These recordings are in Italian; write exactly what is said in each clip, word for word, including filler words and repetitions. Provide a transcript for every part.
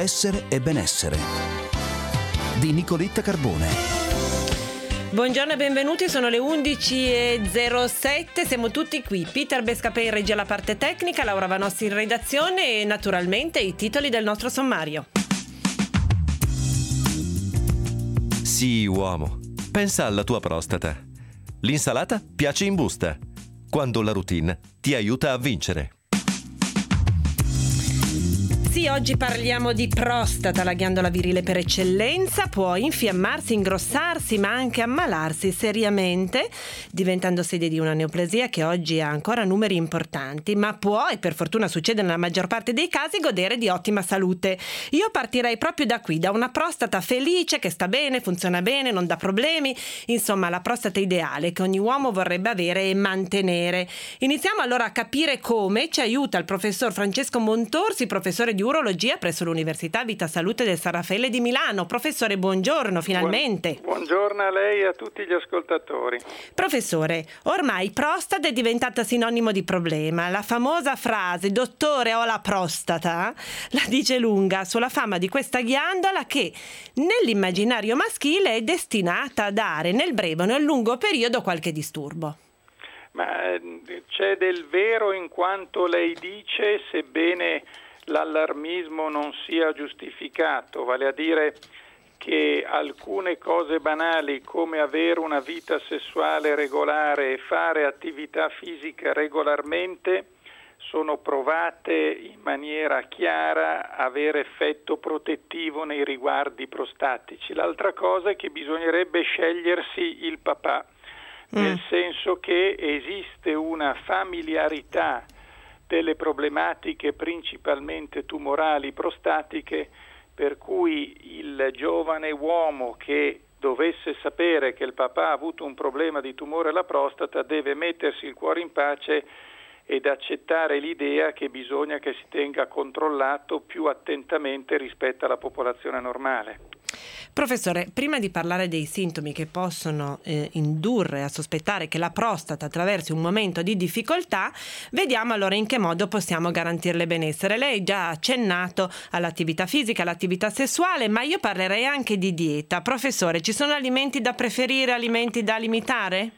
Essere e benessere di Nicoletta Carbone. Buongiorno e benvenuti, sono le undici e zero sette, siamo tutti qui. Peter Bescapè in regia alla parte tecnica, Laura Vanossi in redazione e naturalmente i titoli del nostro sommario. Sì, uomo, pensa alla tua prostata. L'insalata piace in busta, quando la routine ti aiuta a vincere. Sì, oggi parliamo di prostata, la ghiandola virile per eccellenza. Può infiammarsi, ingrossarsi, ma anche ammalarsi seriamente, diventando sede di una neoplasia che oggi ha ancora numeri importanti, ma può, e per fortuna succede nella maggior parte dei casi, godere di ottima salute. Io partirei proprio da qui, da una prostata felice, che sta bene, funziona bene, non dà problemi, insomma la prostata ideale che ogni uomo vorrebbe avere e mantenere. Iniziamo allora a capire come. Ci aiuta il professor Francesco Montorsi, professore di urologia presso l'Università Vita Salute del San Raffaele di Milano. Professore, buongiorno, finalmente. Buon, buongiorno a lei e a tutti gli ascoltatori. Professore, ormai prostata è diventata sinonimo di problema. La famosa frase "dottore, ho la prostata" la dice lunga sulla fama di questa ghiandola che nell'immaginario maschile è destinata a dare nel breve o nel lungo periodo qualche disturbo. Ma c'è del vero in quanto lei dice, sebbene l'allarmismo non sia giustificato, vale a dire che alcune cose banali come avere una vita sessuale regolare e fare attività fisica regolarmente sono provate in maniera chiara avere effetto protettivo nei riguardi prostatici. L'altra cosa è che bisognerebbe scegliersi il papà, mm. nel senso che esiste una familiarità delle problematiche principalmente tumorali prostatiche, per cui il giovane uomo che dovesse sapere che il papà ha avuto un problema di tumore alla prostata deve mettersi il cuore in pace ed accettare l'idea che bisogna che si tenga controllato più attentamente rispetto alla popolazione normale. Professore, prima di parlare dei sintomi che possono eh, indurre a sospettare che la prostata attraversi un momento di difficoltà, vediamo allora in che modo possiamo garantirle benessere. Lei già ha accennato all'attività fisica, all'attività sessuale, ma io parlerei anche di dieta. Professore, ci sono alimenti da preferire, alimenti da limitare?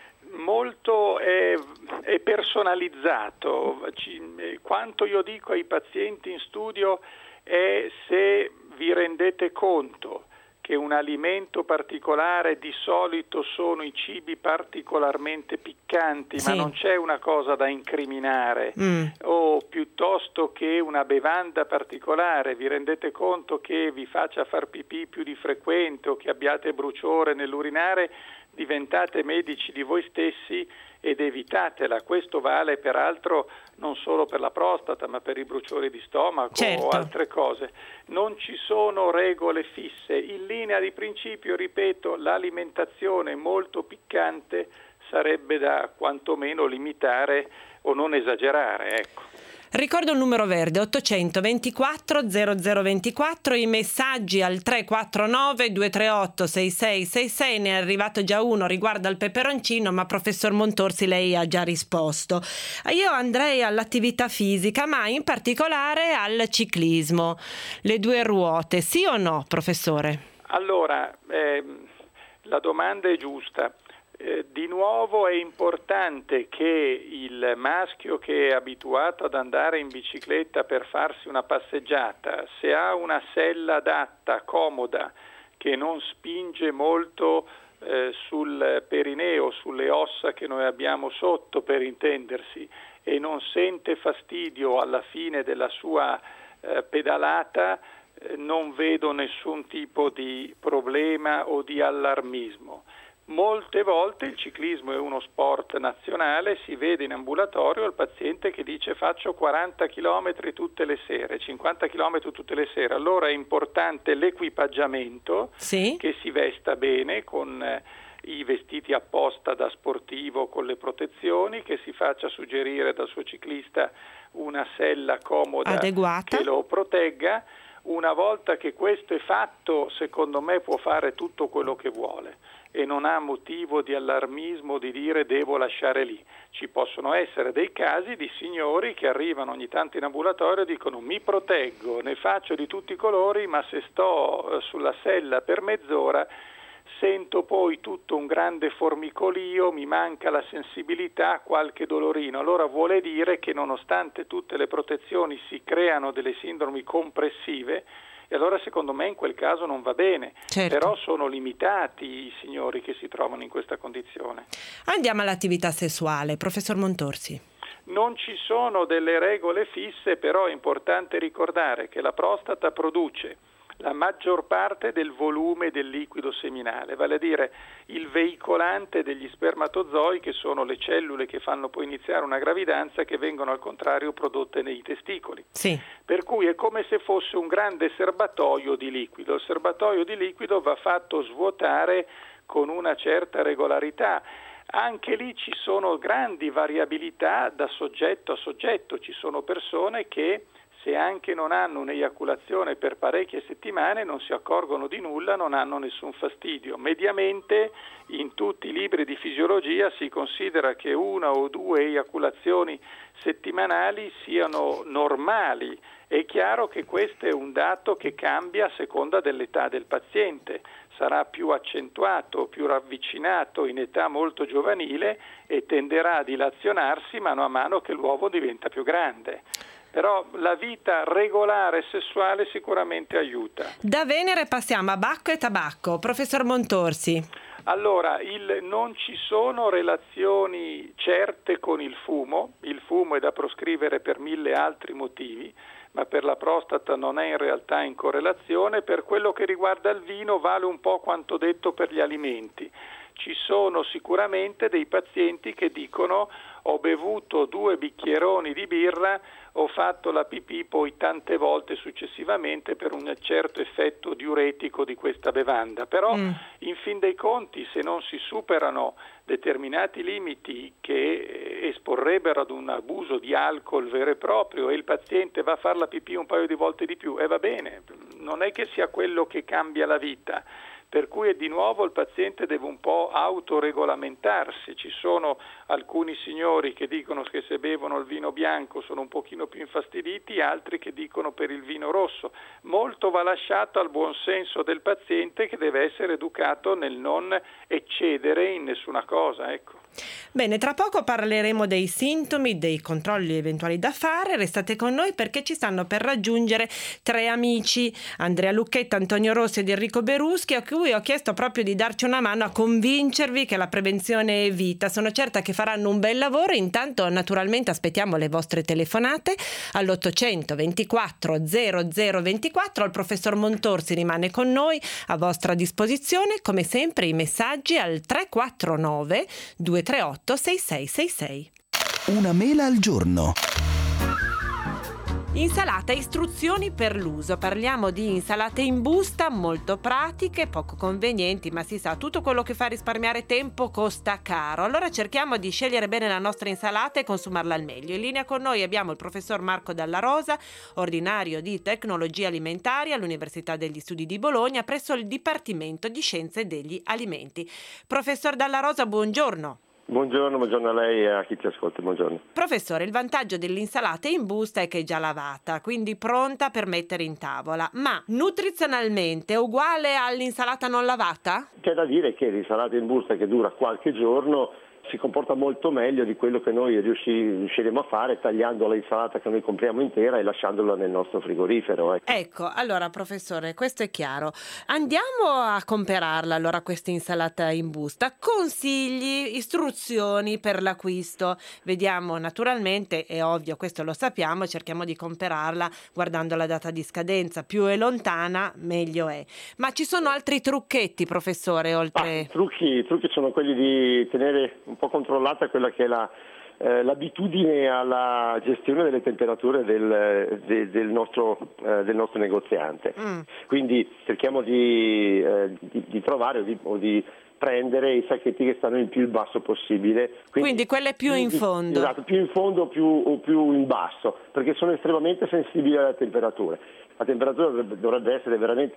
Molto è, è personalizzato. Ci, quanto io dico ai pazienti in studio è: se vi rendete conto che un alimento particolare di solito sono i cibi particolarmente piccanti, sì. ma non c'è una cosa da incriminare, mm. o piuttosto che una bevanda particolare, vi rendete conto che vi faccia far pipì più di frequente o che abbiate bruciore nell'urinare, diventate medici di voi stessi ed evitatela. Questo vale peraltro non solo per la prostata, ma per i bruciori di stomaco, certo. o altre cose. Non ci sono regole fisse. In linea di principio, ripeto, l'alimentazione molto piccante sarebbe da quantomeno limitare o non esagerare, ecco. Ricordo il numero verde ottocento ventiquattro zero zero ventiquattro, i messaggi al tre quattro nove due tre otto sei sei sei sei. Ne è arrivato già uno riguardo al peperoncino, ma professor Montorsi lei ha già risposto. Io andrei all'attività fisica, ma in particolare al ciclismo, le due ruote, sì o no, professore? Allora, ehm, la domanda è giusta. Eh, di nuovo è importante che il maschio che è abituato ad andare in bicicletta per farsi una passeggiata, se ha una sella adatta, comoda, che non spinge molto eh, sul perineo, sulle ossa che noi abbiamo sotto, per intendersi, e non sente fastidio alla fine della sua eh, pedalata, eh, non vedo nessun tipo di problema o di allarmismo. Molte volte il ciclismo è uno sport nazionale, si vede in ambulatorio il paziente che dice: faccio quaranta chilometri tutte le sere, cinquanta chilometri tutte le sere. Allora è importante l'equipaggiamento, sì. che si vesta bene con eh, i vestiti apposta da sportivo con le protezioni, che si faccia suggerire dal suo ciclista una sella comoda adeguata che lo protegga. Una volta che questo è fatto, secondo me può fare tutto quello che vuole. e non ha motivo di allarmismo di dire devo lasciare lì. Ci possono essere dei casi di signori che arrivano ogni tanto in ambulatorio e dicono mi proteggo, ne faccio di tutti i colori, ma se sto sulla sella per mezz'ora sento poi tutto un grande formicolio, mi manca la sensibilità, qualche dolorino. Allora vuole dire che nonostante tutte le protezioni si creano delle sindromi compressive, e allora secondo me in quel caso non va bene. Certo. Però sono limitati i signori che si trovano in questa condizione. Andiamo all'attività sessuale, professor Montorsi. Non ci sono delle regole fisse, però è importante ricordare che la prostata produce la maggior parte del volume del liquido seminale, vale a dire il veicolante degli spermatozoi, che sono le cellule che fanno poi iniziare una gravidanza, che vengono al contrario prodotte nei testicoli. Sì. Per cui è come se fosse un grande serbatoio di liquido. Il serbatoio di liquido va fatto svuotare con una certa regolarità. Anche lì ci sono grandi variabilità da soggetto a soggetto, ci sono persone che se anche non hanno un'eiaculazione per parecchie settimane non si accorgono di nulla, non hanno nessun fastidio. Mediamente in tutti i libri di fisiologia si considera che una o due eiaculazioni settimanali siano normali. È chiaro che questo è un dato che cambia a seconda dell'età del paziente, sarà più accentuato, più ravvicinato in età molto giovanile e tenderà a dilazionarsi mano a mano che l'uovo diventa più grande. Però la vita regolare sessuale sicuramente aiuta. Da Venere passiamo a Bacco e tabacco. Professor Montorsi. Allora, il, non ci sono relazioni certe con il fumo. Il fumo è da proscrivere per mille altri motivi, ma per la prostata non è in realtà in correlazione. Per quello che riguarda il vino vale un po' quanto detto per gli alimenti. Ci sono sicuramente dei pazienti che dicono ho bevuto due bicchieroni di birra, ho fatto la pipì poi tante volte successivamente per un certo effetto diuretico di questa bevanda. Però mm. in fin dei conti, se non si superano determinati limiti che esporrebbero ad un abuso di alcol vero e proprio e il paziente va a fare la pipì un paio di volte di più, e eh, va bene, non è che sia quello che cambia la vita. Per cui di nuovo il paziente deve un po' autoregolamentarsi. Ci sono alcuni signori che dicono che se bevono il vino bianco sono un pochino più infastiditi, altri che dicono per il vino rosso. Molto va lasciato al buon senso del paziente, che deve essere educato nel non eccedere in nessuna cosa, ecco. Bene, tra poco parleremo dei sintomi, dei controlli eventuali da fare. Restate con noi perché ci stanno per raggiungere tre amici, Andrea Lucchetta, Antonio Rossi ed Enrico Beruschi, a cui ho chiesto proprio di darci una mano a convincervi che la prevenzione è vita. Sono certa che faranno un bel lavoro. Intanto naturalmente aspettiamo le vostre telefonate all'ottocento ventiquattro zero zero ventiquattro. Il professor Montorsi rimane con noi a vostra disposizione, come sempre i messaggi al tre quattro nove due tre otto sei sei sei sei. Una mela al giorno. Insalata, istruzioni per l'uso. Parliamo di insalate in busta molto pratiche, poco convenienti, ma si sa, tutto quello che fa risparmiare tempo costa caro. Allora cerchiamo di scegliere bene la nostra insalata e consumarla al meglio. In linea con noi abbiamo il professor Marco Dalla Rosa, ordinario di tecnologie alimentari all'Università degli Studi di Bologna presso il Dipartimento di Scienze degli Alimenti. Professor Dalla Rosa, buongiorno. Buongiorno, buongiorno a lei e a chi ci ascolta, buongiorno. Professore, il vantaggio dell'insalata in busta è che è già lavata, quindi pronta per mettere in tavola, ma nutrizionalmente è uguale all'insalata non lavata? C'è da dire che l'insalata in busta, che dura qualche giorno, si comporta molto meglio di quello che noi riusci, riusciremo a fare tagliando l'insalata che noi compriamo intera e lasciandola nel nostro frigorifero. Ecco. ecco, allora professore, questo è chiaro. Andiamo a comprarla allora questa insalata in busta. Consigli, istruzioni per l'acquisto. Vediamo, naturalmente, è ovvio, questo lo sappiamo, cerchiamo di comprarla guardando la data di scadenza. Più è lontana, meglio è. Ma ci sono altri trucchetti, professore, oltre... Ah, i trucchi, i trucchi sono quelli di tenere un po' controllata quella che è la, eh, l'abitudine alla gestione delle temperature del, de, del, nostro, eh, del nostro negoziante. Mm. Quindi cerchiamo di, eh, di, di trovare o di, o di prendere i sacchetti che stanno il più in basso possibile. Quindi, Quindi quelle più in fondo. Esatto, più in fondo o più, o più in basso, perché sono estremamente sensibili alle temperature. La temperatura dovrebbe, dovrebbe essere veramente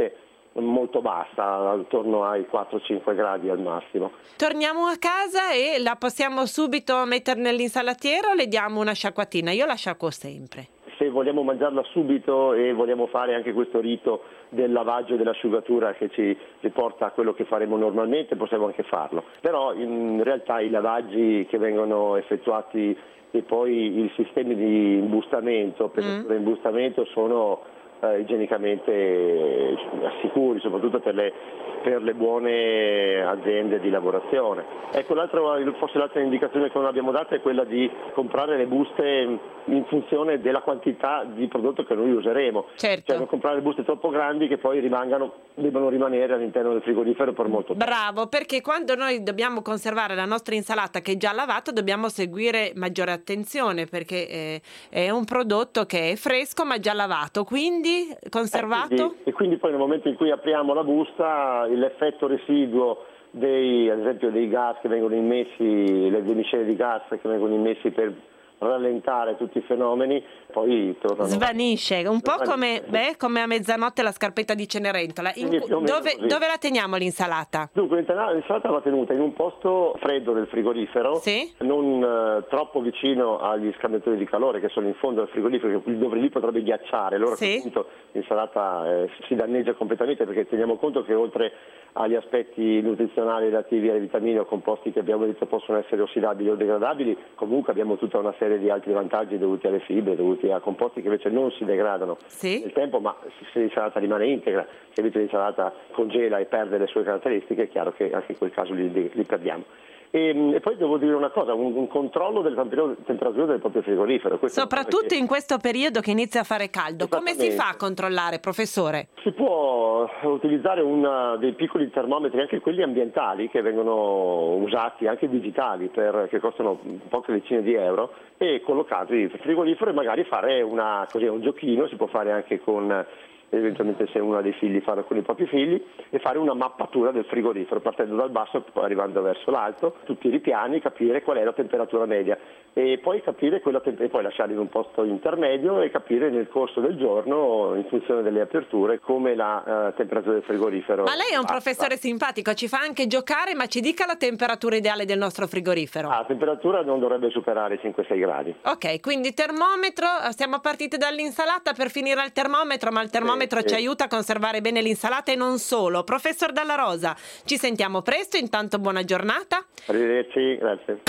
molto bassa, attorno ai quattro cinque gradi al massimo. Torniamo a casa e la possiamo subito mettere nell'insalatiera o le diamo una sciacquatina? Io la sciacquo sempre. Se vogliamo mangiarla subito e vogliamo fare anche questo rito del lavaggio e dell'asciugatura che ci riporta a quello che faremo normalmente, possiamo anche farlo. Però in realtà i lavaggi che vengono effettuati e poi i sistemi di imbustamento, per mm. imbustamento sono eh, igienicamente sicuri, soprattutto per le, per le buone aziende di lavorazione. Ecco, l'altro, forse l'altra indicazione che non abbiamo dato è quella di comprare le buste in funzione della quantità di prodotto che noi useremo. Certo. Cioè non comprare buste troppo grandi che poi rimangano, debbano rimanere all'interno del frigorifero per molto tempo. Bravo, perché quando noi dobbiamo conservare la nostra insalata che è già lavata dobbiamo seguire maggiore attenzione, perché eh, è un prodotto che è fresco ma già lavato, quindi conservato. Eh, quindi, e quindi poi nel momento in cui apriamo la busta l'effetto residuo dei, ad esempio dei gas che vengono immessi, le due miscele di gas che vengono immessi per rallentare tutti i fenomeni, poi tornano. Svanisce, un po' come, beh, come a mezzanotte la scarpetta di Cenerentola. In, dove, dove la teniamo l'insalata? Dunque l'insalata va tenuta in un posto freddo del frigorifero, sì? non uh, troppo vicino agli scambiatori di calore che sono in fondo al frigorifero, dove lì potrebbe ghiacciare. Allora sì? A quel punto l'insalata eh, si danneggia completamente, perché teniamo conto che oltre agli aspetti nutrizionali relativi alle vitamine o composti che abbiamo detto possono essere ossidabili o degradabili, comunque abbiamo tutta una serie di altri vantaggi dovuti alle fibre, dovuti a composti che invece non si degradano sì? nel tempo, ma se l'insalata rimane integra. Se invece l'insalata congela e perde le sue caratteristiche, è chiaro che anche in quel caso li, li perdiamo. E, e poi devo dire una cosa, un, un controllo della temperatura del proprio frigorifero. Questo soprattutto che... in questo periodo che inizia a fare caldo. Come si fa a controllare, professore? Si può utilizzare una, dei piccoli termometri, anche quelli ambientali, che vengono usati, anche digitali, per, che costano poche decine di euro, e collocarli nel frigorifero e magari fare una, così, un giochino. Si può fare anche con, eventualmente se uno ha dei figli, farlo con i propri figli, e fare una mappatura del frigorifero partendo dal basso e poi arrivando verso l'alto, tutti i ripiani, capire qual è la temperatura media e poi capire quella te- e poi lasciarli in un posto intermedio e capire nel corso del giorno, in funzione delle aperture, come la uh, temperatura del frigorifero. Ma lei è un va, professore va. simpatico, ci fa anche giocare, ma ci dica la temperatura ideale del nostro frigorifero. Ah, la temperatura non dovrebbe superare i cinque sei gradi. Ok, quindi termometro, siamo partiti dall'insalata per finire al termometro, ma il termometro sì, ci sì. aiuta a conservare bene l'insalata e non solo. Professor Dalla Rosa, ci sentiamo presto, intanto buona giornata. Arrivederci, grazie.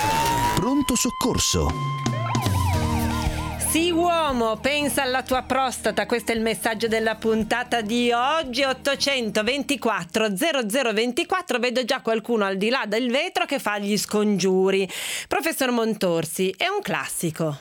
Pronto soccorso. Sì, uomo, pensa alla tua prostata. Questo è il messaggio della puntata di oggi. Ottocentoventiquattro zero zero ventiquattro. Vedo già qualcuno al di là del vetro che fa gli scongiuri. Professor Montorsi, è un classico.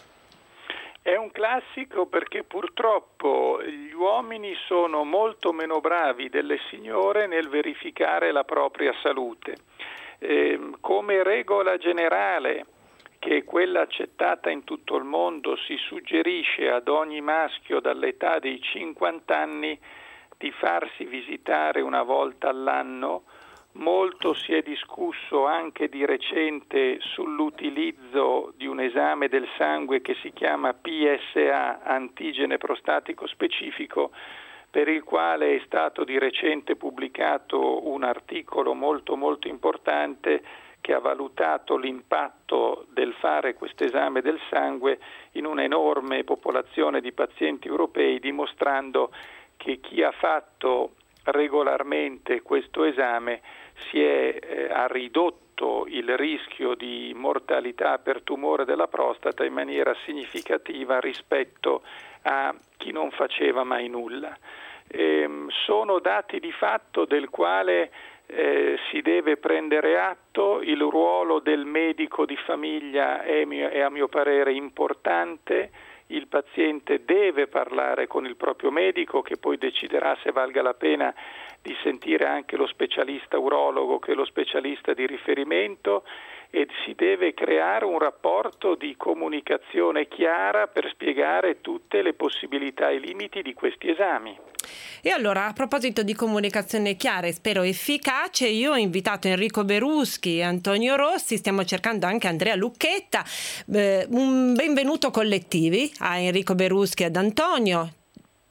È un classico perché purtroppo gli uomini sono molto meno bravi delle signore nel verificare la propria salute. Eh, come regola generale, che è quella accettata in tutto il mondo, si suggerisce ad ogni maschio dall'età dei cinquanta anni di farsi visitare una volta all'anno. Molto si è discusso anche di recente sull'utilizzo di un esame del sangue che si chiama P S A, antigene prostatico specifico, per il quale è stato di recente pubblicato un articolo molto molto importante che ha valutato l'impatto del fare questo esame del sangue in un'enorme popolazione di pazienti europei, dimostrando che chi ha fatto regolarmente questo esame si è, eh, ha ridotto il rischio di mortalità per tumore della prostata in maniera significativa rispetto a chi non faceva mai nulla. Ehm, sono dati di fatto del quale eh, si deve prendere atto. Il ruolo del medico di famiglia è, è a mio parere importante. Il paziente deve parlare con il proprio medico, che poi deciderà se valga la pena di sentire anche lo specialista urologo, che è lo specialista di riferimento, e si deve creare un rapporto di comunicazione chiara per spiegare tutte le possibilità e i limiti di questi esami. E allora, a proposito di comunicazione chiara e spero efficace, io ho invitato Enrico Beruschi e Antonio Rossi, stiamo cercando anche Andrea Lucchetta. Eh, un benvenuto collettivi a Enrico Beruschi e ad Antonio.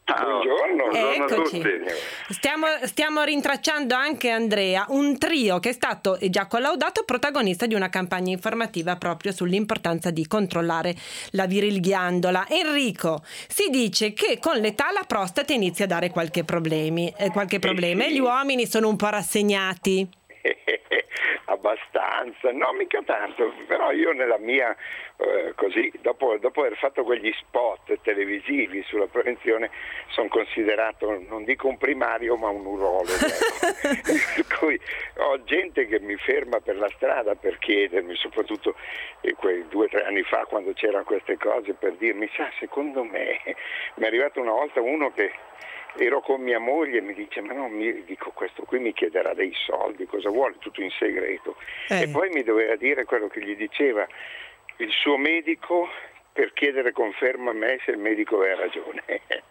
Buongiorno, buongiorno a Eccoci. tutti. Stiamo, stiamo rintracciando anche Andrea, un trio che è stato già collaudato protagonista di una campagna informativa proprio sull'importanza di controllare la virilghiandola. Enrico, si dice che con l'età la prostata inizia a dare qualche problemi, eh, qualche problema e gli uomini sono un po' rassegnati. Abbastanza, no mica tanto, però io nella mia, eh, così, dopo, dopo aver fatto quegli spot televisivi sulla prevenzione, sono considerato, non dico un primario, ma un urologo. Ecco. Per cui ho gente che mi ferma per la strada per chiedermi, soprattutto eh, quei due o tre anni fa quando c'erano queste cose, per dirmi, sa, secondo me, mi è arrivato una volta uno che ero con mia moglie e mi dice, ma no, mi dico, questo qui mi chiederà dei soldi, cosa vuole, tutto in segreto. Eh. E poi mi doveva dire quello che gli diceva il suo medico per chiedere conferma a me se il medico aveva ragione.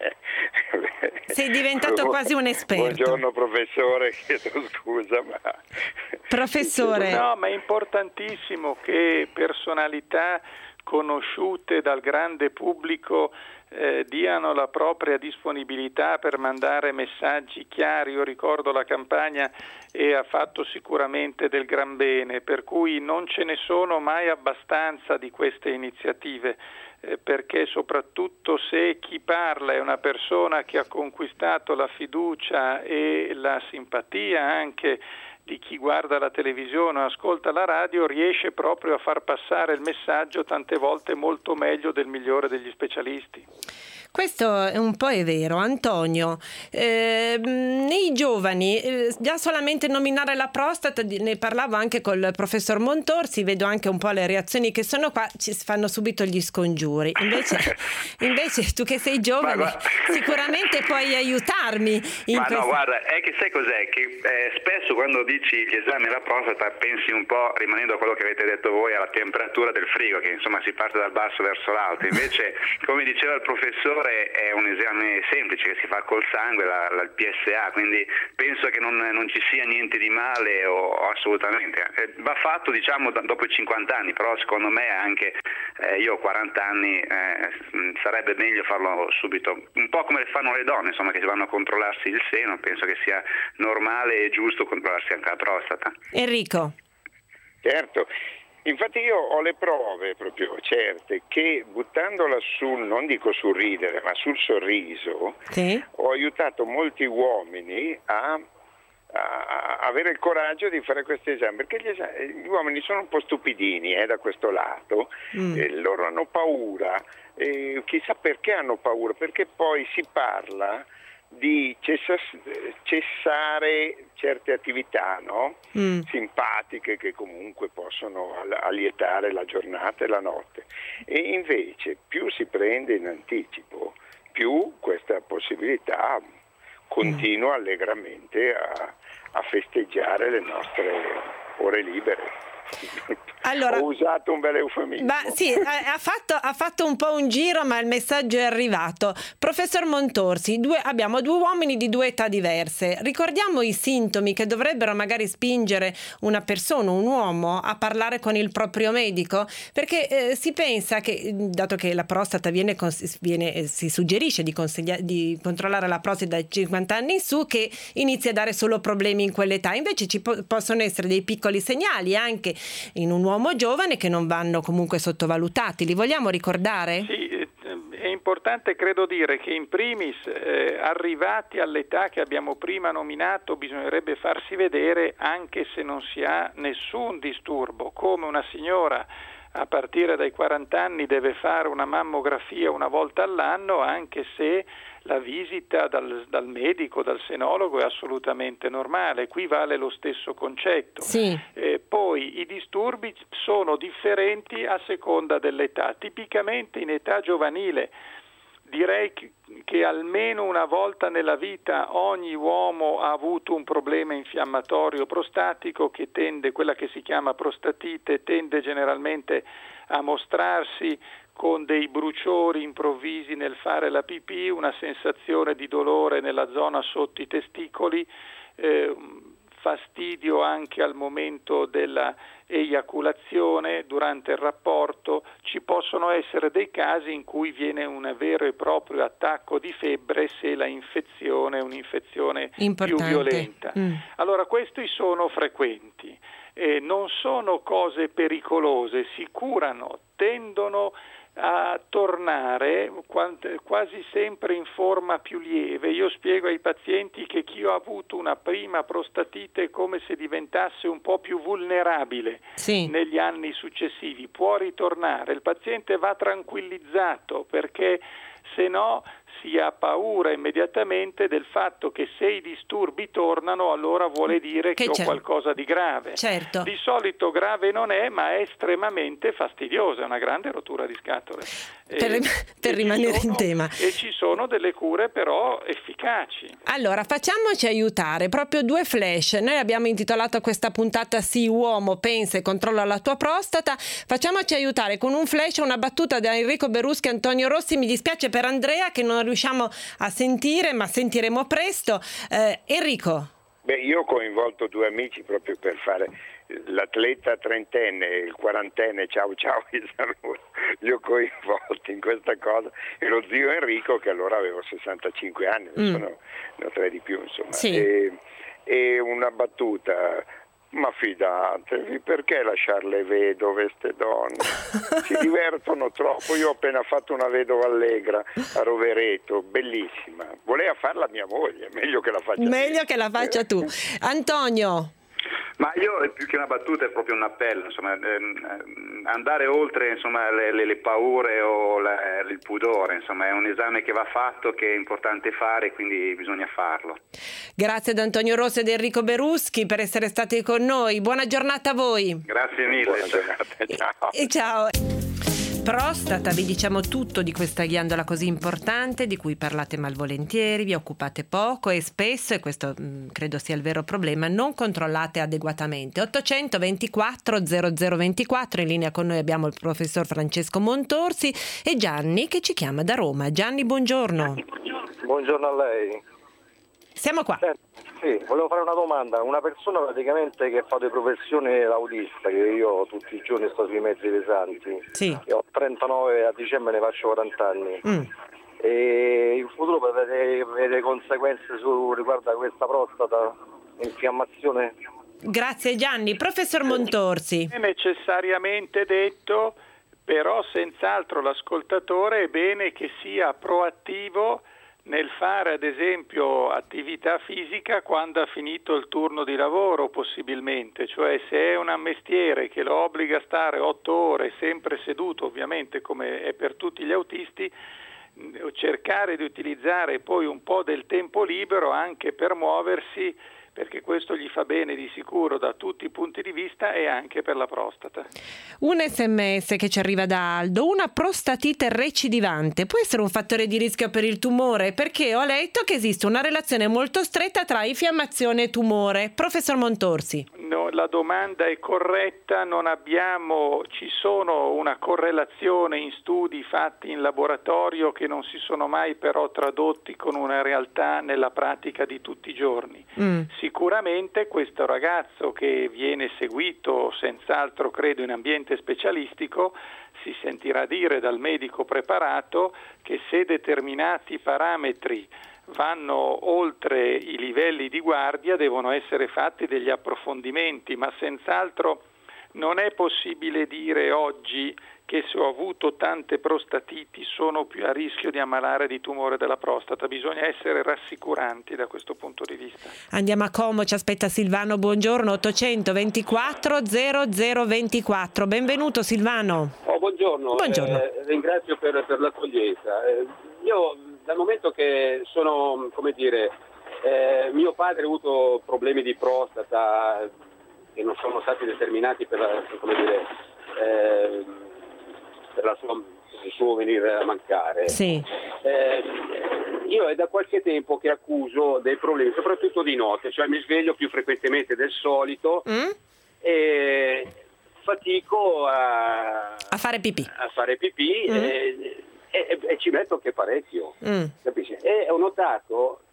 Sei diventato quasi un esperto. Buongiorno professore, chiedo scusa, ma... Professore. No, ma è importantissimo che personalità conosciute dal grande pubblico eh, diano la propria disponibilità per mandare messaggi chiari. Io ricordo la campagna e ha fatto sicuramente del gran bene, per cui non ce ne sono mai abbastanza di queste iniziative, eh, perché soprattutto se chi parla è una persona che ha conquistato la fiducia e la simpatia anche di chi guarda la televisione o ascolta la radio, riesce proprio a far passare il messaggio tante volte molto meglio del migliore degli specialisti. Questo è un po' è vero, Antonio. Eh, nei giovani, eh, già solamente nominare la prostata, ne parlavo anche col professor Montorsi, vedo anche un po' le reazioni che sono qua, ci fanno subito gli scongiuri. Invece, invece tu che sei giovane, sicuramente puoi aiutarmi. In Ma questo... no, guarda, è che sai cos'è? Che eh, spesso quando dici gli esami alla prostata pensi un po', rimanendo a quello che avete detto voi, alla temperatura del frigo, che insomma si parte dal basso verso l'alto. Invece, come diceva il professore, è un esame semplice che si fa col sangue, la, la, il P S A, quindi penso che non, non ci sia niente di male o, o assolutamente. Eh, va fatto, diciamo, da, dopo i cinquanta anni, però secondo me anche eh, io ho quaranta anni, eh, sarebbe meglio farlo subito, un po' come le fanno le donne, insomma, che vanno a controllarsi il seno. Penso che sia normale e giusto controllarsi anche la prostata. Enrico. Certo. Infatti io ho le prove proprio certe che buttandola sul, non dico sul ridere, ma sul sorriso, Sì. ho aiutato molti uomini a, a avere il coraggio di fare questi esami, perché gli, esami, gli uomini sono un po' stupidini eh, da questo lato, mm. e loro hanno paura, e chissà perché hanno paura, perché poi si parla di cessare certe attività, no? mm. simpatiche che comunque possono allietare la giornata e la notte, e invece più si prende in anticipo, più questa possibilità continua mm. allegramente a, a festeggiare le nostre ore libere. Allora, ho usato un bel eufemismo. Ma sì, ha fatto, ha fatto un po' un giro, ma il messaggio è arrivato. Professor Montorsi, due, abbiamo due uomini di due età diverse. Ricordiamo i sintomi che dovrebbero magari spingere una persona, un uomo, a parlare con il proprio medico? Perché eh, si pensa che, dato che la prostata viene, viene si suggerisce di, di controllare la prostata dai cinquanta anni in su, che inizia a dare solo problemi in quell'età. Invece ci po- possono essere dei piccoli segnali anche in un uomo giovane che non vanno comunque sottovalutati. Li vogliamo ricordare? Sì, è importante credo dire che in primis eh, arrivati all'età che abbiamo prima nominato bisognerebbe farsi vedere anche se non si ha nessun disturbo, come una signora a partire dai quaranta anni deve fare una mammografia una volta all'anno, anche se la visita dal, dal medico, dal senologo è assolutamente normale. Qui vale lo stesso concetto. Sì. Eh, poi i disturbi sono differenti a seconda dell'età. Tipicamente in età giovanile direi che, che almeno una volta nella vita ogni uomo ha avuto un problema infiammatorio prostatico che tende, quella che si chiama prostatite, tende generalmente a mostrarsi con dei bruciori improvvisi nel fare la pipì, una sensazione di dolore nella zona sotto i testicoli, eh, fastidio anche al momento della eiaculazione, durante il rapporto. Ci possono essere dei casi in cui viene un vero e proprio attacco di febbre se la infezione è un'infezione Importante. più violenta. Mm. Allora questi sono frequenti, eh, non sono cose pericolose, si curano, tendono a tornare quasi sempre in forma più lieve. Io spiego ai pazienti che chi ha avuto una prima prostatite è come se diventasse un po' più vulnerabile Sì. negli anni successivi, può ritornare, il paziente va tranquillizzato perché se no si ha paura immediatamente del fatto che se i disturbi tornano allora vuole dire che, Che ho c'è. qualcosa di grave. Certo. Di solito grave non è, ma è estremamente fastidiosa, è una grande rottura di scatole. Per, E- per e rimanere ci sono- in tema. E ci sono delle cure però efficaci. Allora, facciamoci aiutare, proprio due flash. Noi abbiamo intitolato questa puntata Sì uomo, pensa e controlla la tua prostata. Facciamoci aiutare con un flash, una battuta da Enrico Beruschi e Antonio Rossi. Mi dispiace per Andrea che non riusciamo a sentire, ma sentiremo presto. Eh, Enrico. Beh, io ho coinvolto due amici proprio per fare l'atleta trentenne e il quarantenne, ciao ciao, li ho coinvolti in questa cosa, e lo zio Enrico che allora avevo sessantacinque anni, Mm. sono, ne ho tre di più insomma, Sì. e, e una battuta: ma fidatevi, perché lasciarle vedove ste donne? Si divertono troppo. Io ho appena fatto una vedova allegra a Rovereto, bellissima. Voleva farla mia moglie, meglio che la faccia Meglio io. che la faccia tu. Antonio. Ma io più che una battuta è proprio un appello, insomma, ehm, andare oltre insomma, le, le, le paure o la, il pudore, insomma, è un esame che va fatto, che è importante fare, quindi bisogna farlo. Grazie ad Antonio Rossi ed Enrico Beruschi per essere stati con noi. Buona giornata a voi. Grazie mille. Buona giornata, ciao. E ciao. Prostata, vi diciamo tutto di questa ghiandola così importante di cui parlate malvolentieri, vi occupate poco e spesso, e questo mh, credo sia il vero problema, non controllate adeguatamente. ottocentoventiquattro zero zero ventiquattro, in linea con noi abbiamo il professor Francesco Montorsi e Gianni che ci chiama da Roma. Gianni, buongiorno. Buongiorno a lei. Siamo qua. Senti, sì, volevo fare una domanda. Una persona praticamente che fa di professione l'autista, che io tutti i giorni sto sui mezzi pesanti, Sì. e ho trentanove, a dicembre ne faccio quaranta anni, Mm. e in futuro prevede, vede conseguenze su riguardo a questa prostata, infiammazione? Grazie Gianni. Professor Montorsi. Non è necessariamente detto, però senz'altro l'ascoltatore è bene che sia proattivo nel fare ad esempio attività fisica quando ha finito il turno di lavoro, possibilmente, cioè se è un mestiere che lo obbliga a stare otto ore sempre seduto, ovviamente come è per tutti gli autisti, cercare di utilizzare poi un po' del tempo libero anche per muoversi, perché questo gli fa bene di sicuro da tutti i punti di vista e anche per la prostata. Un sms che ci arriva da Aldo: una prostatite recidivante può essere un fattore di rischio per il tumore? Perché ho letto che esiste una relazione molto stretta tra infiammazione e tumore. Professor Montorsi. No, la domanda è corretta, non abbiamo, ci sono una correlazione in studi fatti in laboratorio che non si sono mai però tradotti con una realtà nella pratica di tutti i giorni. Mm. Sicuramente questo ragazzo che viene seguito senz'altro credo in ambiente specialistico si sentirà dire dal medico preparato che se determinati parametri vanno oltre i livelli di guardia devono essere fatti degli approfondimenti, ma senz'altro non è possibile dire oggi che se ho avuto tante prostatiti sono più a rischio di ammalare di tumore della prostata. Bisogna essere rassicuranti da questo punto di vista. Andiamo a Como, ci aspetta Silvano, buongiorno. Ottocentoventiquattro zero zero ventiquattro. Benvenuto Silvano. Oh, buongiorno, Buongiorno. Eh, ringrazio per, per l'accoglienza. Eh, io dal momento che sono, come dire, eh, mio padre ha avuto problemi di prostata che non sono stati determinati per, la, come dire, eh, per la sua, il suo venire a mancare. Sì. Eh, io è da qualche tempo che accuso dei problemi, soprattutto di notte, cioè mi sveglio più frequentemente del solito Mm? e fatico a, A fare pipì. a fare pipì Mm. e, e- e ci metto anche parecchio, Mm. capisci? E ho notato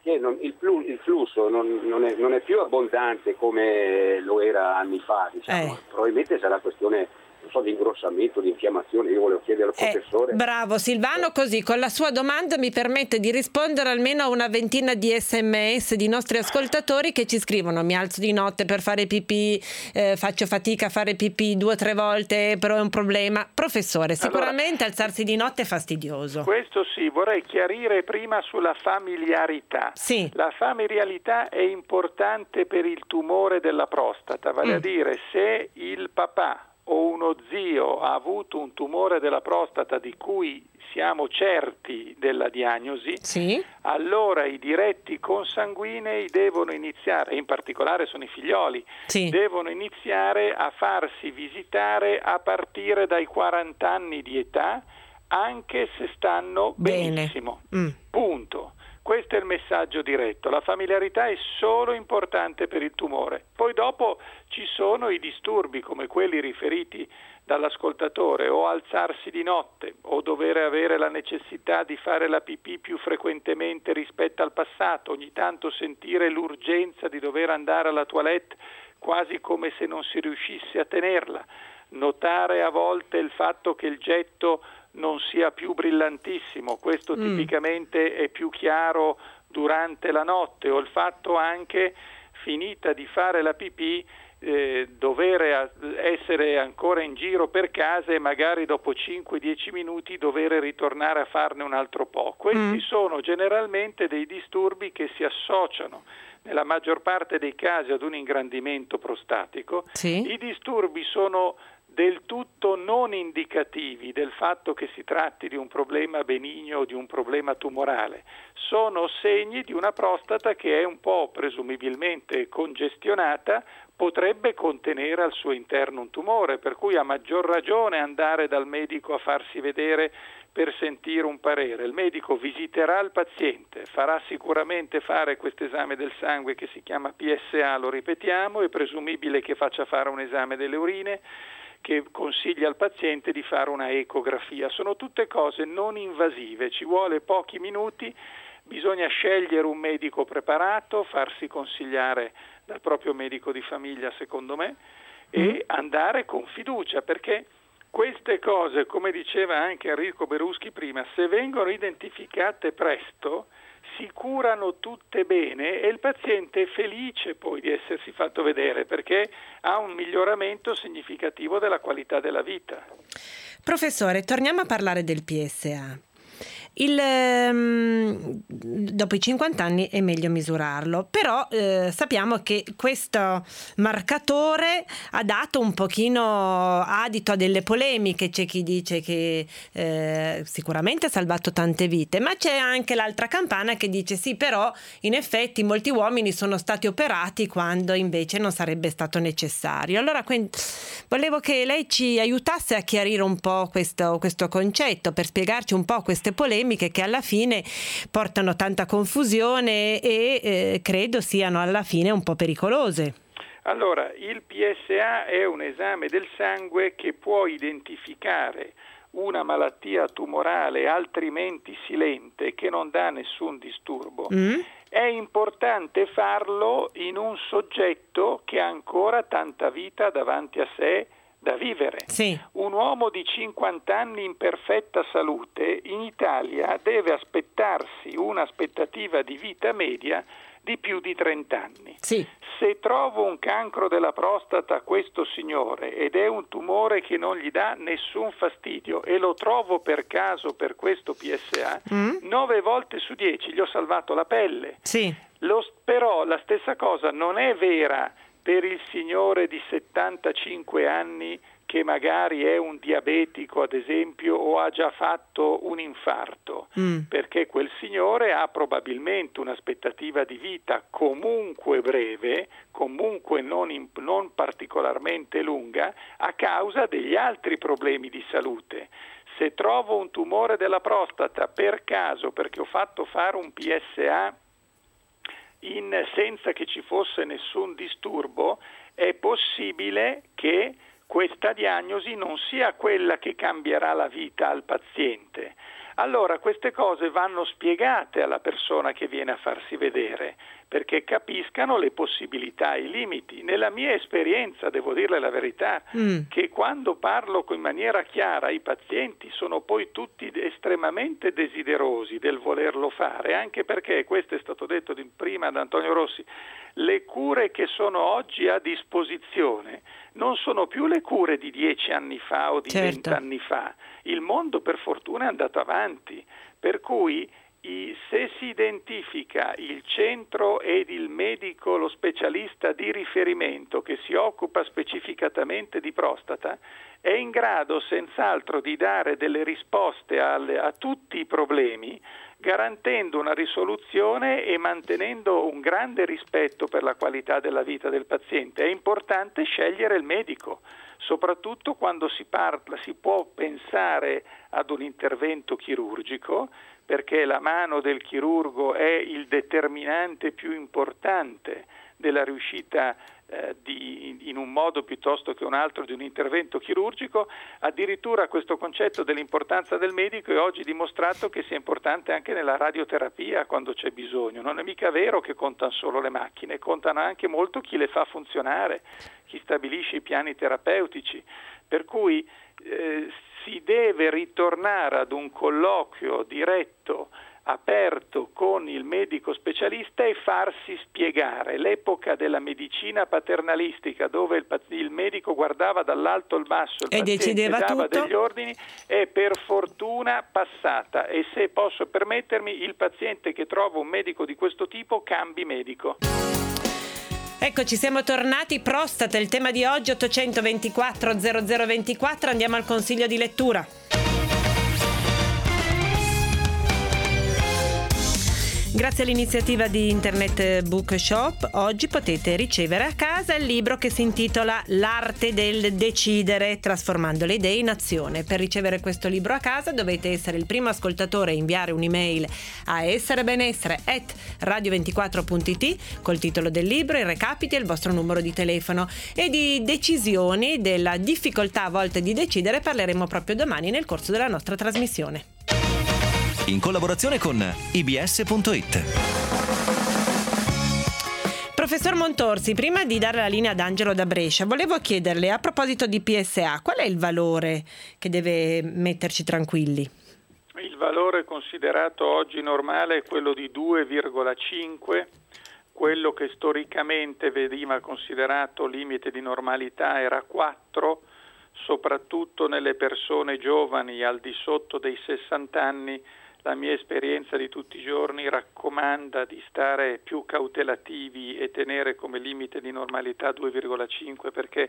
che non, il, flu, il flusso non, non, è, non è più abbondante come lo era anni fa, diciamo. Eh. Probabilmente sarà questione, non so, di ingrossamento, di infiammazione. Io volevo chiedere al Eh, professore. bravo Silvano, così con la sua domanda mi permette di rispondere almeno a una ventina di sms di nostri ascoltatori che ci scrivono: mi alzo di notte per fare pipì, eh, faccio fatica a fare pipì due o tre volte, però è un problema. Professore, sicuramente allora, alzarsi di notte è fastidioso. Questo sì, vorrei chiarire prima sulla familiarità. Sì. La familiarità è importante per il tumore della prostata, vale mm. a dire se il papà o uno zio ha avuto un tumore della prostata di cui siamo certi della diagnosi, sì. allora i diretti consanguinei devono iniziare, in particolare sono i figlioli, sì. devono iniziare a farsi visitare a partire dai quaranta anni di età, anche se stanno benissimo. Mm. Punto. Questo è il messaggio diretto. La familiarità è solo importante per il tumore. Poi dopo ci sono i disturbi come quelli riferiti dall'ascoltatore, o alzarsi di notte, o dover avere la necessità di fare la pipì più frequentemente rispetto al passato, ogni tanto sentire l'urgenza di dover andare alla toilette quasi come se non si riuscisse a tenerla, notare a volte il fatto che il getto non sia più brillantissimo, questo mm. tipicamente è più chiaro durante la notte, o il fatto anche, finita di fare la pipì, eh, dover essere ancora in giro per casa e magari dopo cinque dieci minuti dover ritornare a farne un altro po'. Questi mm. sono generalmente dei disturbi che si associano nella maggior parte dei casi ad un ingrandimento prostatico. Sì. I disturbi sono del tutto non indicativi del fatto che si tratti di un problema benigno o di un problema tumorale. Sono segni di una prostata che è un po' presumibilmente congestionata, potrebbe contenere al suo interno un tumore, per cui a maggior ragione andare dal medico a farsi vedere per sentire un parere. Il medico visiterà il paziente, farà sicuramente fare questo esame del sangue che si chiama P S A, lo ripetiamo, è presumibile che faccia fare un esame delle urine, che consiglia al paziente di fare una ecografia. Sono tutte cose non invasive, ci vuole pochi minuti, bisogna scegliere un medico preparato, farsi consigliare dal proprio medico di famiglia, secondo me, e andare con fiducia, perché queste cose, come diceva anche Enrico Beruschi prima, se vengono identificate presto, si curano tutte bene e il paziente è felice poi di essersi fatto vedere, perché ha un miglioramento significativo della qualità della vita. Professore, torniamo a parlare del P S A. Il, ehm, dopo i cinquanta anni è meglio misurarlo, però eh, sappiamo che questo marcatore ha dato un pochino adito a delle polemiche. C'è chi dice che eh, sicuramente ha salvato tante vite, ma c'è anche l'altra campana che dice sì, però in effetti molti uomini sono stati operati quando invece non sarebbe stato necessario. Allora quindi, volevo che lei ci aiutasse a chiarire un po' questo, questo concetto, per spiegarci un po' queste polemiche che alla fine portano tanta confusione e eh, credo siano alla fine un po' pericolose. Allora, il P S A è un esame del sangue che può identificare una malattia tumorale altrimenti silente che non dà nessun disturbo. Mm. È importante farlo in un soggetto che ha ancora tanta vita davanti a sé da vivere. Sì. Un uomo di cinquanta anni in perfetta salute in Italia deve aspettarsi un'aspettativa di vita media di più di trenta anni. Sì. Se trovo un cancro della prostata a questo signore ed è un tumore che non gli dà nessun fastidio e lo trovo per caso per questo P S A, mm. nove volte su dieci gli ho salvato la pelle. Sì. Lo, però la stessa cosa non è vera per il signore di settantacinque anni che magari è un diabetico, ad esempio, o ha già fatto un infarto, mm. perché quel signore ha probabilmente un'aspettativa di vita comunque breve, comunque non, in, non particolarmente lunga, a causa degli altri problemi di salute. Se trovo un tumore della prostata per caso, perché ho fatto fare un P S A In, senza che ci fosse nessun disturbo, è possibile che questa diagnosi non sia quella che cambierà la vita al paziente. Allora queste cose vanno spiegate alla persona che viene a farsi vedere, perché capiscano le possibilità e i limiti. Nella mia esperienza, devo dirle la verità, mm. che quando parlo in maniera chiara i pazienti sono poi tutti estremamente desiderosi del volerlo fare, anche perché, questo è stato detto di prima da Antonio Rossi, le cure che sono oggi a disposizione non sono più le cure di dieci anni fa o di certo. vent'anni fa. Il mondo per fortuna è andato avanti, per cui i, se si identifica il centro ed il medico, lo specialista di riferimento che si occupa specificatamente di prostata, è in grado senz'altro di dare delle risposte alle, a tutti i problemi, garantendo una risoluzione e mantenendo un grande rispetto per la qualità della vita del paziente. È importante scegliere il medico, soprattutto quando si parla, si può pensare ad un intervento chirurgico, perché la mano del chirurgo è il determinante più importante della riuscita eh, di, in un modo piuttosto che un altro di un intervento chirurgico. Addirittura questo concetto dell'importanza del medico è oggi dimostrato che sia importante anche nella radioterapia quando c'è bisogno. Non è mica vero che contano solo le macchine, contano anche molto chi le fa funzionare, chi stabilisce i piani terapeutici, per cui eh, si deve ritornare ad un colloquio diretto, aperto con il medico specialista e farsi spiegare. L'epoca della medicina paternalistica, dove il, il medico guardava dall'alto al basso il e decideva dava tutto, degli ordini, è per fortuna passata, e se posso permettermi, il paziente che trova un medico di questo tipo cambi medico. Eccoci, siamo tornati. Prostata, il tema di oggi. Ottocentoventiquattro zero zero ventiquattro. Andiamo al consiglio di lettura. Grazie all'iniziativa di Internet Bookshop, oggi potete ricevere a casa il libro che si intitola L'arte del decidere, trasformando le idee in azione. Per ricevere questo libro a casa dovete essere il primo ascoltatore e inviare un'email a esserebenessere at radio ventiquattro punto it col titolo del libro, il recapito e il vostro numero di telefono. E di decisioni, della difficoltà a volte di decidere, parleremo proprio domani nel corso della nostra trasmissione. In collaborazione con i b s punto it. Professor Montorsi, prima di dare la linea ad Angelo da Brescia, volevo chiederle, a proposito di P S A, qual è il valore che deve metterci tranquilli? Il valore considerato oggi normale è quello di due virgola cinque, quello che storicamente veniva considerato limite di normalità era quattro, soprattutto nelle persone giovani al di sotto dei sessanta anni. La mia esperienza di tutti i giorni raccomanda di stare più cautelativi e tenere come limite di normalità due virgola cinque, perché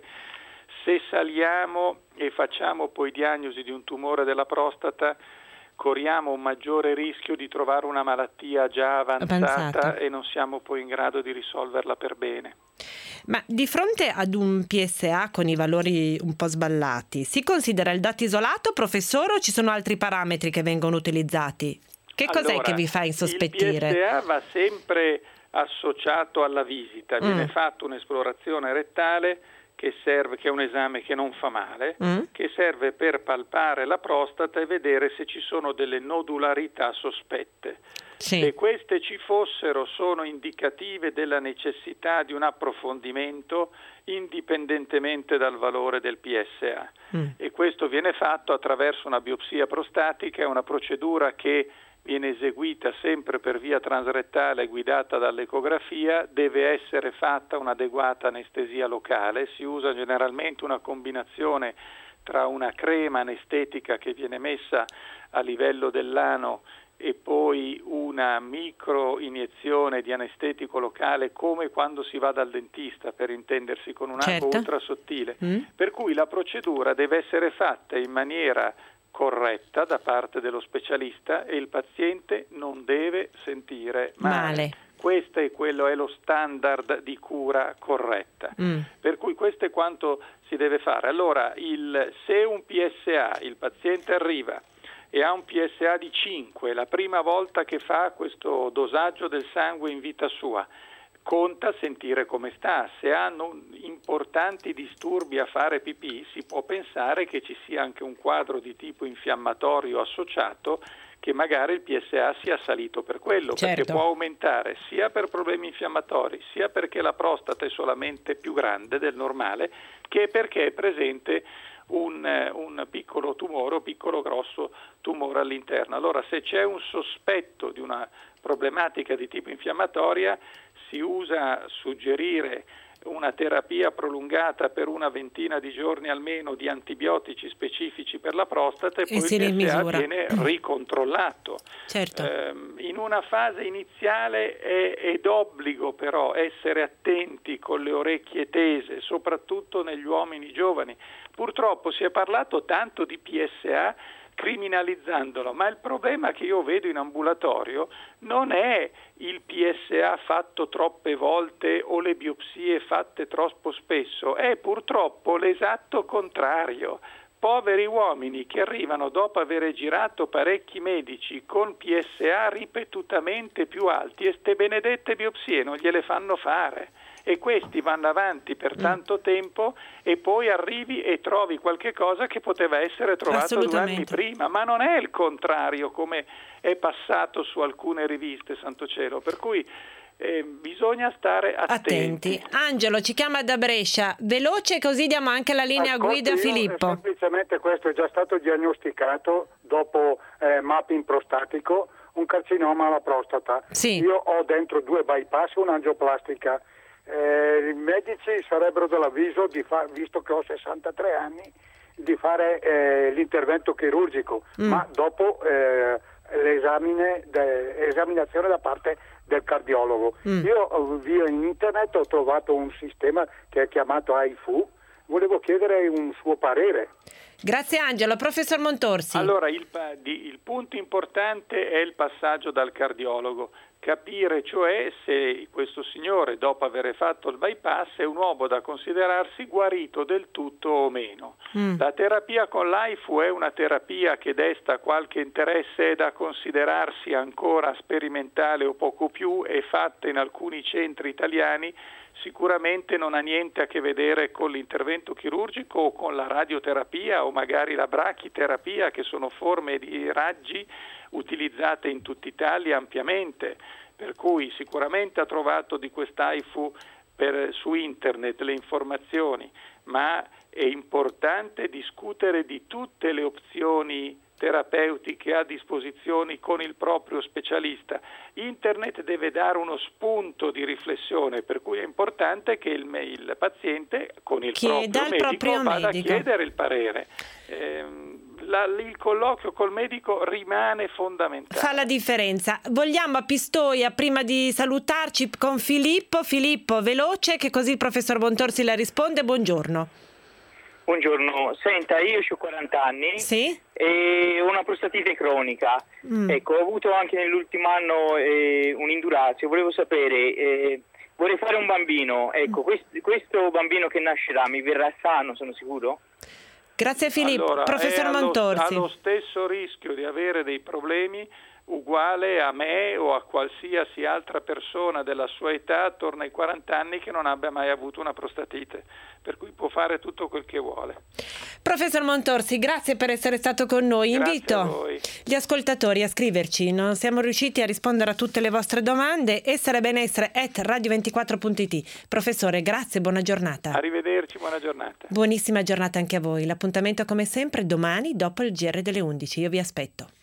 se saliamo e facciamo poi diagnosi di un tumore della prostata corriamo un maggiore rischio di trovare una malattia già avanzata, avanzata. E non siamo poi in grado di risolverla per bene. Ma di fronte ad un P S A con i valori un po' sballati, si considera il dato isolato, professore, o ci sono altri parametri che vengono utilizzati? Che cos'è allora, che vi fa insospettire? Il P S A va sempre associato alla visita, viene mm. fatta un'esplorazione rettale che serve, che è un esame che non fa male, mm. che serve per palpare la prostata e vedere se ci sono delle nodularità sospette. Sì. Se queste ci fossero, sono indicative della necessità di un approfondimento indipendentemente dal valore del P S A. Mm. E questo viene fatto attraverso una biopsia prostatica, è una procedura che viene eseguita sempre per via transrettale guidata dall'ecografia, deve essere fatta un'adeguata anestesia locale, si usa generalmente una combinazione tra una crema anestetica che viene messa a livello dell'ano e poi una micro iniezione di anestetico locale, come quando si va dal dentista, per intendersi, con un certo. arco ultra sottile, mm. per cui la procedura deve essere fatta in maniera corretta da parte dello specialista e il paziente non deve sentire male. male. Questo è quello è lo standard di cura corretta. Mm. Per cui questo è quanto si deve fare. Allora, il, se un P S A, il paziente arriva e ha un P S A di cinque, la prima volta che fa questo dosaggio del sangue in vita sua, conta sentire come sta. Se hanno importanti disturbi a fare pipì, si può pensare che ci sia anche un quadro di tipo infiammatorio associato che magari il P S A sia salito per quello, certo. perché può aumentare sia per problemi infiammatori, sia perché la prostata è solamente più grande del normale, che perché è presente un, un piccolo tumore o piccolo grosso tumore all'interno. Allora, se c'è un sospetto di una problematica di tipo infiammatoria, si usa suggerire una terapia prolungata per una ventina di giorni almeno di antibiotici specifici per la prostata e, e poi il P S A viene mm. ricontrollato. Certo. Eh, in una fase iniziale è, è d'obbligo però essere attenti con le orecchie tese, soprattutto negli uomini giovani. Purtroppo si è parlato tanto di P S A criminalizzandolo, ma il problema che io vedo in ambulatorio non è il P S A fatto troppe volte o le biopsie fatte troppo spesso, è purtroppo l'esatto contrario. Poveri uomini che arrivano dopo aver girato parecchi medici con P S A ripetutamente più alti e ste benedette biopsie non gliele fanno fare. E questi vanno avanti per tanto tempo e poi arrivi e trovi qualche cosa che poteva essere trovato due anni prima, ma non è il contrario come è passato su alcune riviste, santo cielo, per cui eh, bisogna stare attenti. attenti. Angelo ci chiama da Brescia, veloce così diamo anche la linea Ascolti, guida a Filippo. Semplicemente questo è già stato diagnosticato dopo eh, mapping prostatico, un carcinoma alla prostata. Sì. Io ho dentro due bypass e un'angioplastica. Eh, I medici sarebbero dell'avviso, di fa- visto che ho sessantatré anni, di fare eh, l'intervento chirurgico, mm. ma dopo eh, l'esamine de- esaminazione da parte del cardiologo. Mm. Io via in internet ho trovato un sistema che è chiamato A I F U, volevo chiedere un suo parere. Grazie Angelo. Professor Montorsi. Allora, il, il punto importante è il passaggio dal cardiologo. Capire cioè se questo signore, dopo aver fatto il bypass, è un uomo da considerarsi guarito del tutto o meno. Mm. La terapia con l'A I F U è una terapia che desta qualche interesse, è da considerarsi ancora sperimentale o poco più, è fatta in alcuni centri italiani, sicuramente non ha niente a che vedere con l'intervento chirurgico o con la radioterapia o magari la brachiterapia, che sono forme di raggi utilizzate in tutta Italia ampiamente, per cui sicuramente ha trovato di questa A I F U per, su internet le informazioni, ma è importante discutere di tutte le opzioni terapeutiche a disposizione con il proprio specialista. Internet deve dare uno spunto di riflessione, per cui è importante che il, il paziente con il Chieda proprio medico proprio vada medico. a chiedere il parere. Eh, La, il colloquio col medico rimane fondamentale. Fa la differenza. Vogliamo a Pistoia, prima di salutarci, con Filippo. Filippo, veloce, che così il professor Montorsi la risponde. Buongiorno. Buongiorno, senta, io ho quaranta anni sì? e ho una prostatite cronica. Mm. Ecco, ho avuto anche nell'ultimo anno eh, un'indurazio. Volevo sapere, eh, vorrei fare un bambino. Ecco, quest, questo bambino che nascerà mi verrà sano, sono sicuro? Grazie Filippo. Allora, professor allo, Montorsi. ha lo stesso rischio di avere dei problemi uguale a me o a qualsiasi altra persona della sua età attorno ai quaranta anni che non abbia mai avuto una prostatite, per cui può fare tutto quel che vuole. Professor Montorsi, grazie per essere stato con noi. Grazie Invito a voi. Gli ascoltatori a scriverci, non siamo riusciti a rispondere a tutte le vostre domande. essere benessere at radio ventiquattro punto it. Professore, grazie, buona giornata. Arrivederci, buona giornata. Buonissima giornata anche a voi. L'appuntamento come sempre domani dopo il G R delle undici. Io vi aspetto.